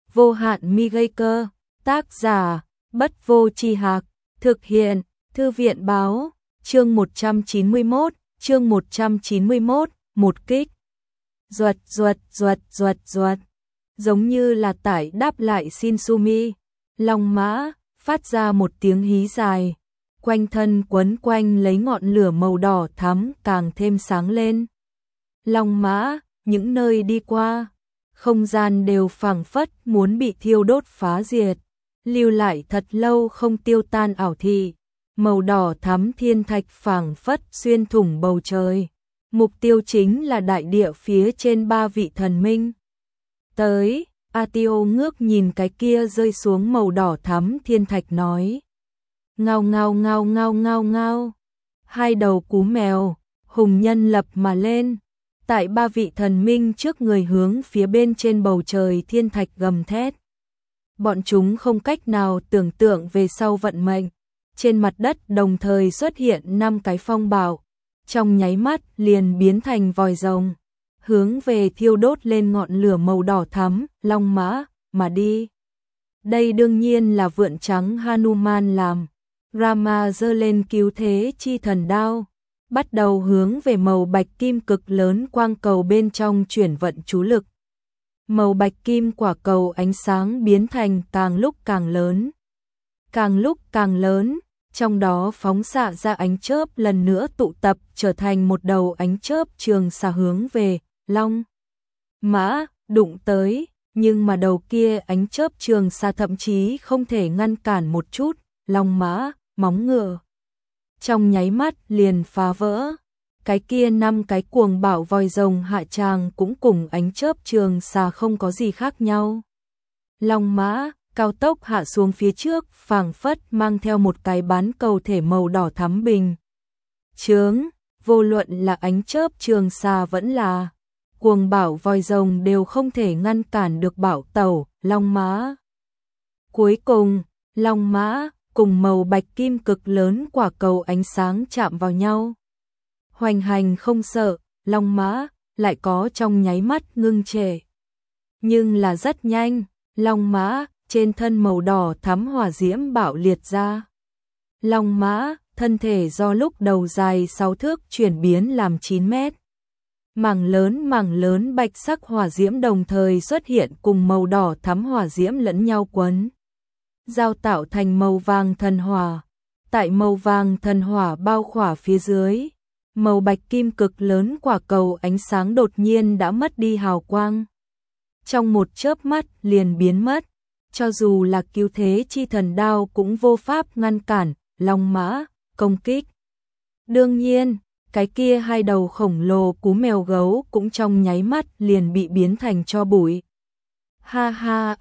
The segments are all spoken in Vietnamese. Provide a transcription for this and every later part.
vô hạn mi gây cơ, tác giả, Bất Vô Tri Hạc, thực hiện, Thư viện báo, chương 191, một kích. Duật duật duật duật duật, giống như là tải đáp lại Shinsumi, Long Mã phát ra một tiếng hí dài, quanh thân quấn quanh lấy ngọn lửa màu đỏ thắm càng thêm sáng lên. Long Mã, những nơi đi qua, không gian đều phảng phất muốn bị thiêu đốt phá diệt, lưu lại thật lâu không tiêu tan ảo thị, màu đỏ thắm thiên thạch phảng phất xuyên thủng bầu trời. Mục tiêu chính là đại địa phía trên ba vị thần minh. Tới, Atio ngước nhìn cái kia rơi xuống màu đỏ thắm thiên thạch nói. Ngao ngao ngao ngao ngao ngao. Hai đầu cú mèo, hùng nhân lập mà lên. Tại ba vị thần minh trước người hướng phía bên trên bầu trời thiên thạch gầm thét. Bọn chúng không cách nào tưởng tượng về sau vận mệnh. Trên mặt đất đồng thời xuất hiện 5 cái phong bạo. Trong nháy mắt liền biến thành vòi rồng, hướng về thiêu đốt lên ngọn lửa màu đỏ thắm, Long Mã, mà đi. Đây đương nhiên là vượn trắng Hanuman làm. Rama giơ lên cứu thế chi thần đao, bắt đầu hướng về màu bạch kim cực lớn quang cầu bên trong chuyển vận chú lực. Màu bạch kim quả cầu ánh sáng biến thành càng lúc càng lớn. Càng lúc càng lớn. Trong đó phóng xạ ra ánh chớp lần nữa tụ tập trở thành một đầu ánh chớp trường xạ hướng về Long Mã đụng tới, nhưng mà đầu kia ánh chớp trường xạ thậm chí không thể ngăn cản một chút, Long Mã, móng ngựa. Trong nháy mắt liền phá vỡ, cái kia 5 cái cuồng bạo vòi rồng hạ tràng cũng cùng ánh chớp trường xạ không có gì khác nhau. Long Mã cao tốc hạ xuống phía trước, phảng phất mang theo một cái bán cầu thể màu đỏ thắm bình chướng, vô luận là ánh chớp trường xà vẫn là cuồng bạo vòi rồng đều không thể ngăn cản được bạo tẩu, Long Mã. Cuối cùng, Long Mã cùng màu bạch kim cực lớn quả cầu ánh sáng chạm vào nhau. Hoành hành không sợ, Long Mã lại có trong nháy mắt ngưng trệ. Nhưng là rất nhanh, Long Mã trên thân màu đỏ thắm hỏa diễm bạo liệt ra. Long Mã, thân thể do lúc đầu dài 6 thước chuyển biến làm 9 mét. Mảng lớn bạch sắc hỏa diễm đồng thời xuất hiện cùng màu đỏ thắm hỏa diễm lẫn nhau quấn. Giao tạo thành màu vàng thần hỏa. Tại màu vàng thần hỏa bao khỏa phía dưới, màu bạch kim cực lớn quả cầu ánh sáng đột nhiên đã mất đi hào quang. Trong một chớp mắt liền biến mất. Cho dù là cứu thế chi thần đao cũng vô pháp ngăn cản Long Mã công kích. Đương nhiên, cái kia hai đầu khổng lồ cú mèo gấu cũng trong nháy mắt liền bị biến thành tro bụi. Ha ha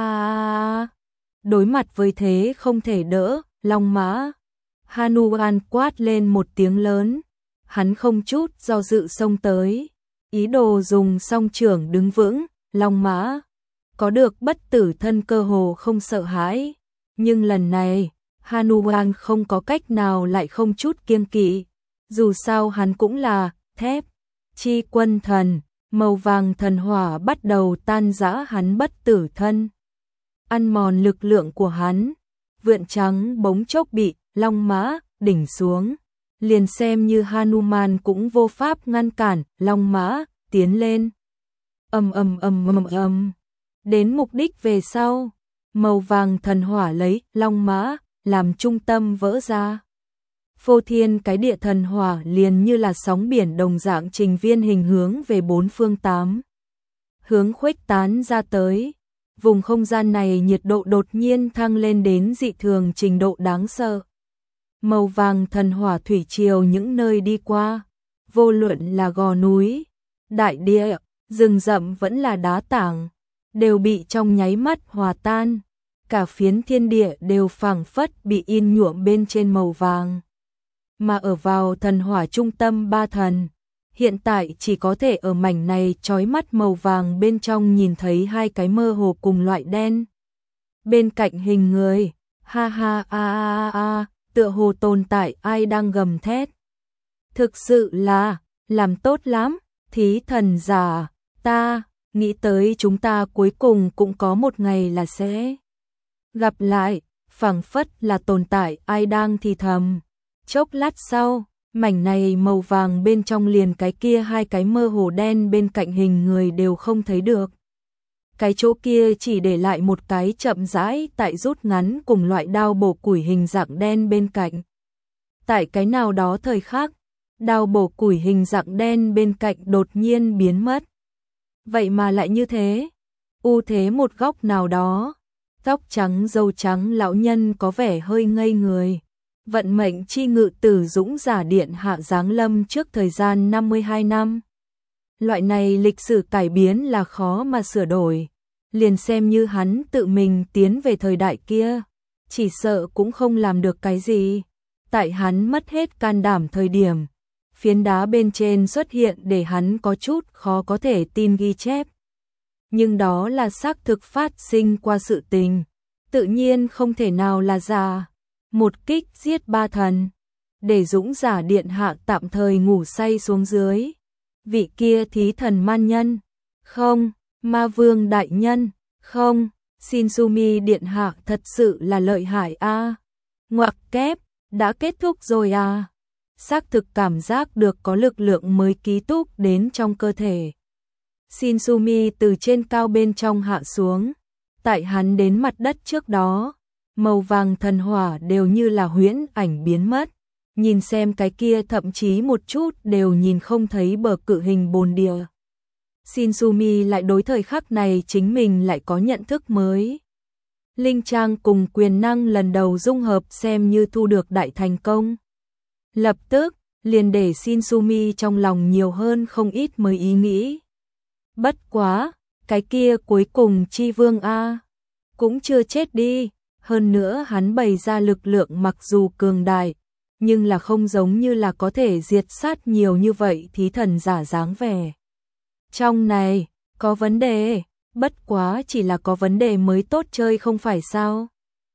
a. Đối mặt với thế không thể đỡ, Long Mã. Hanuman quát lên một tiếng lớn, hắn không chút do dự xông tới, ý đồ dùng song trưởng đứng vững, Long Mã có được bất tử thân cơ hồ không sợ hãi, nhưng lần này, Hanuman không có cách nào lại không chút kiêng kỵ, dù sao hắn cũng là thép chi quân thần, màu vàng thần hỏa bắt đầu tan rã hắn bất tử thân, ăn mòn lực lượng của hắn. Vượn trắng bỗng chốc bị Long Mã đỉnh xuống, liền xem như Hanuman cũng vô pháp ngăn cản, Long Mã tiến lên. Đến mục đích về sau, màu vàng thần hỏa lấy Long Mã làm trung tâm vỡ ra. Phô thiên cái địa thần hỏa liền như là sóng biển đồng dạng trình viên hình hướng về 4 phương 8 hướng khuếch tán ra tới. Vùng không gian này nhiệt độ đột nhiên thăng lên đến dị thường trình độ đáng sợ. Màu vàng thần hỏa thủy triều những nơi đi qua, vô luận là gò núi, đại địa, rừng rậm vẫn là đá tảng, đều bị trong nháy mắt hòa tan, cả phiến thiên địa đều phảng phất bị in nhuộm bên trên màu vàng. Mà ở vào thần hỏa trung tâm ba thần, hiện tại chỉ có thể ở mảnh này chói mắt màu vàng bên trong nhìn thấy hai cái mơ hồ cùng loại đen. Bên cạnh hình người, ha ha a, tựa hồ tồn tại ai đang gầm thét. Thực sự là, làm tốt lắm, thí thần giả, ta, nghĩ tới chúng ta cuối cùng cũng có một ngày là sẽ gặp lại, phảng phất là tồn tại ai đang thì thầm. Chốc lát sau, mảnh này màu vàng bên trong liền cái kia hai cái mơ hồ đen bên cạnh hình người đều không thấy được. Cái chỗ kia chỉ để lại một cái chậm rãi tại rút ngắn cùng loại đao bổ củi hình dạng đen bên cạnh. Tại cái nào đó thời khắc, đao bổ củi hình dạng đen bên cạnh đột nhiên biến mất. Vậy mà lại như thế, thế một góc nào đó, tóc trắng râu trắng lão nhân có vẻ hơi ngây người. Vận mệnh chi ngự tử dũng giả điện hạ giáng lâm trước thời gian 52 năm. Loại này lịch sử cải biến là khó mà sửa đổi. Liền xem như hắn tự mình tiến về thời đại kia, chỉ sợ cũng không làm được cái gì. Tại hắn mất hết can đảm thời điểm, phiến đá bên trên xuất hiện để hắn có chút khó có thể tin ghi chép. Nhưng đó là xác thực phát sinh qua sự tình, tự nhiên không thể nào là giả. Một kích giết 3 thần, để dũng giả điện hạ tạm thời ngủ say xuống dưới. Vị kia thí thần man nhân, không, ma vương đại nhân, không, Shinsumi điện hạ thật sự là lợi hại a. Ngoặc kép, đã kết thúc rồi à. Xác thực cảm giác được có lực lượng mới ký túc đến trong cơ thể. Shinsumi từ trên cao bên trong hạ xuống, tại hắn đến mặt đất trước đó, màu vàng thần hỏa đều như là huyễn ảnh biến mất. Nhìn xem cái kia thậm chí một chút đều nhìn không thấy bờ cự hình bồn địa. Shinsumi lại đối thời khắc này chính mình lại có nhận thức mới. Linh trang cùng quyền năng lần đầu dung hợp xem như thu được đại thành công. Lập tức, liền để Shinsumi trong lòng nhiều hơn không ít mới ý nghĩ. Bất quá, cái kia cuối cùng chi vương A, cũng chưa chết đi. Hơn nữa hắn bày ra lực lượng mặc dù cường đại, nhưng là không giống như là có thể diệt sát nhiều như vậy thí thần giả dáng vẻ. Trong này, có vấn đề, bất quá chỉ là có vấn đề mới tốt chơi không phải sao.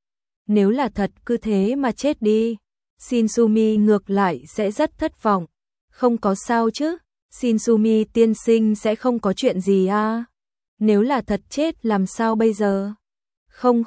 Nếu là thật cứ thế mà chết đi, Shinsumi ngược lại sẽ rất thất vọng. Không có sao chứ, Shinsumi tiên sinh sẽ không có chuyện gì à. Nếu là thật chết làm sao bây giờ? Không,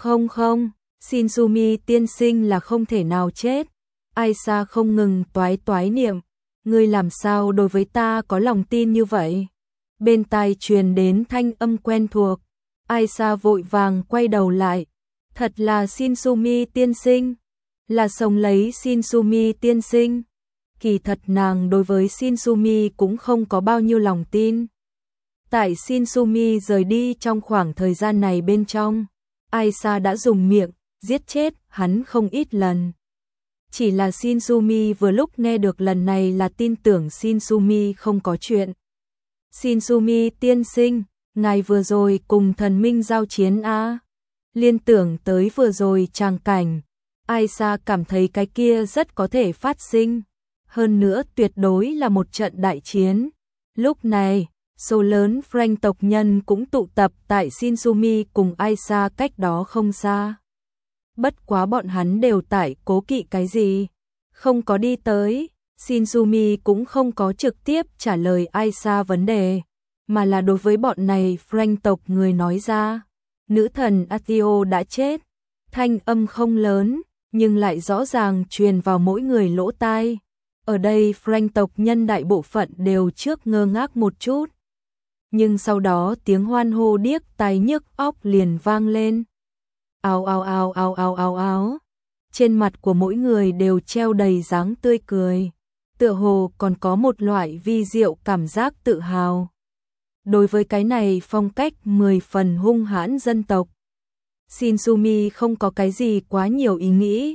Shinsumi tiên sinh là không thể nào chết. Aisa không ngừng toái niệm, ngươi làm sao đối với ta có lòng tin như vậy? Bên tai truyền đến thanh âm quen thuộc, Aisa vội vàng quay đầu lại, thật là Shinsumi tiên sinh, là sống lấy Shinsumi tiên sinh. Kỳ thật nàng đối với Shinsumi cũng không có bao nhiêu lòng tin. Tại Shinsumi rời đi trong khoảng thời gian này bên trong, Aisa đã dùng miệng giết chết hắn không ít lần. Chỉ là Shinsumi vừa lúc nghe được lần này là tin tưởng Shinsumi không có chuyện. Shinsumi tiên sinh, ngài vừa rồi cùng thần minh giao chiến a. Liên tưởng tới vừa rồi tràng cảnh, Aisa cảm thấy cái kia rất có thể phát sinh. Hơn nữa tuyệt đối là một trận đại chiến. Lúc này, số lớn Frank tộc nhân cũng tụ tập tại Shinsumi cùng Aisa cách đó không xa. Bất quá bọn hắn đều tại cố kỵ cái gì, không có đi tới. Shinsumi cũng không có trực tiếp trả lời Aisa vấn đề, mà là đối với bọn này Frank tộc người nói ra. Nữ thần Athio đã chết. Thanh âm không lớn, nhưng lại rõ ràng truyền vào mỗi người lỗ tai. Ở đây Frank tộc nhân đại bộ phận đều trước ngơ ngác một chút. Nhưng sau đó tiếng hoan hô điếc tai nhức óc liền vang lên. Ào ào ào ào ào ào ào. Trên mặt của mỗi người đều treo đầy dáng tươi cười, tựa hồ còn có một loại vi diệu cảm giác tự hào. Đối với cái này phong cách 10 phần hung hãn dân tộc, Shinsumi không có cái gì quá nhiều ý nghĩ.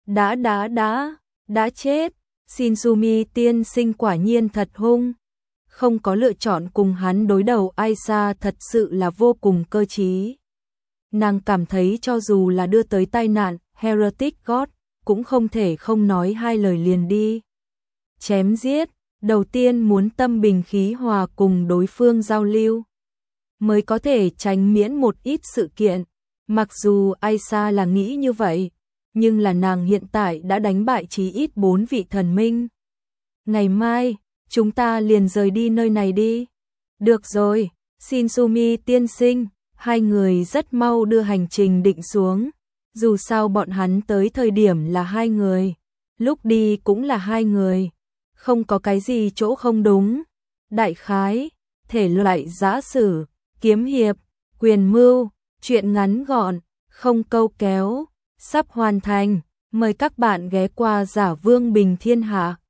Đã chết. Shinsumi tiên sinh quả nhiên thật hung. Không có lựa chọn cùng hắn đối đầu Aisa thật sự là vô cùng cơ trí. Nàng cảm thấy cho dù là đưa tới tai nạn, Heretic God cũng không thể không nói hai lời liền đi. Chém giết, đầu tiên muốn tâm bình khí hòa cùng đối phương giao lưu, mới có thể tránh miễn một ít sự kiện. Mặc dù Aisa là nghĩ như vậy, nhưng là nàng hiện tại đã đánh bại chí ít 4 vị thần minh. Ngày mai, chúng ta liền rời đi nơi này đi. Được rồi, Shinsumi tiên sinh, hai người rất mau đưa hành trình định xuống. Dù sao bọn hắn tới thời điểm là hai người, lúc đi cũng là hai người, không có cái gì chỗ không đúng. Đại khái, thể loại giã sử, kiếm hiệp, quyền mưu, truyện ngắn gọn, không câu kéo, sắp hoàn thành. Mời các bạn ghé qua Giả Vương Bình Thiên Hạ.